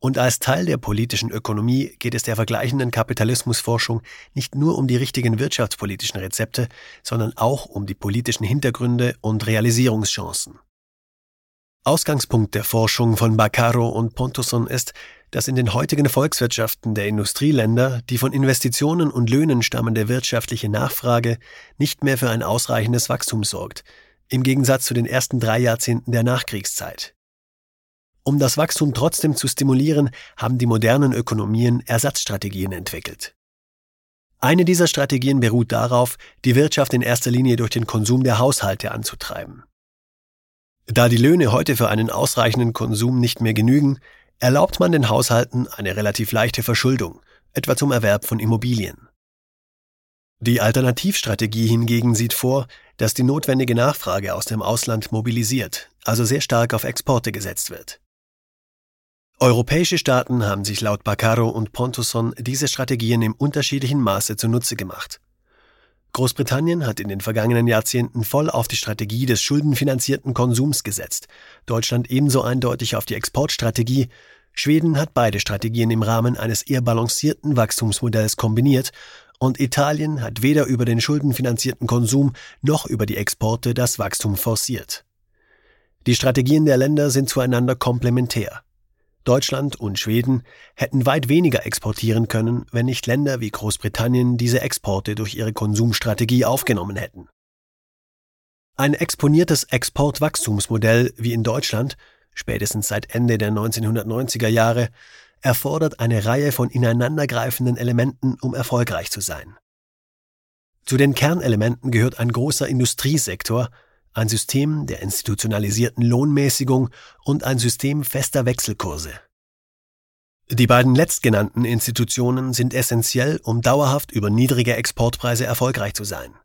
Und als Teil der politischen Ökonomie geht es der vergleichenden Kapitalismusforschung nicht nur um die richtigen wirtschaftspolitischen Rezepte, sondern auch um die politischen Hintergründe und Realisierungschancen. Ausgangspunkt der Forschung von Baccaro und Pontusson ist, dass in den heutigen Volkswirtschaften der Industrieländer die von Investitionen und Löhnen stammende wirtschaftliche Nachfrage nicht mehr für ein ausreichendes Wachstum sorgt, im Gegensatz zu den ersten 3 Jahrzehnten der Nachkriegszeit. Um das Wachstum trotzdem zu stimulieren, haben die modernen Ökonomien Ersatzstrategien entwickelt. Eine dieser Strategien beruht darauf, die Wirtschaft in erster Linie durch den Konsum der Haushalte anzutreiben. Da die Löhne heute für einen ausreichenden Konsum nicht mehr genügen, erlaubt man den Haushalten eine relativ leichte Verschuldung, etwa zum Erwerb von Immobilien. Die Alternativstrategie hingegen sieht vor, dass die notwendige Nachfrage aus dem Ausland mobilisiert, also sehr stark auf Exporte gesetzt wird. Europäische Staaten haben sich laut Baccaro und Pontusson diese Strategien im unterschiedlichen Maße zunutze gemacht. Großbritannien hat in den vergangenen Jahrzehnten voll auf die Strategie des schuldenfinanzierten Konsums gesetzt, Deutschland ebenso eindeutig auf die Exportstrategie, Schweden hat beide Strategien im Rahmen eines eher balancierten Wachstumsmodells kombiniert und Italien hat weder über den schuldenfinanzierten Konsum noch über die Exporte das Wachstum forciert. Die Strategien der Länder sind zueinander komplementär. Deutschland und Schweden hätten weit weniger exportieren können, wenn nicht Länder wie Großbritannien diese Exporte durch ihre Konsumstrategie aufgenommen hätten. Ein exponiertes Exportwachstumsmodell wie in Deutschland, spätestens seit Ende der 1990er Jahre, erfordert eine Reihe von ineinandergreifenden Elementen, um erfolgreich zu sein. Zu den Kernelementen gehört ein großer Industriesektor, ein System der institutionalisierten Lohnmäßigung und ein System fester Wechselkurse. Die beiden letztgenannten Institutionen sind essentiell, um dauerhaft über niedrige Exportpreise erfolgreich zu sein.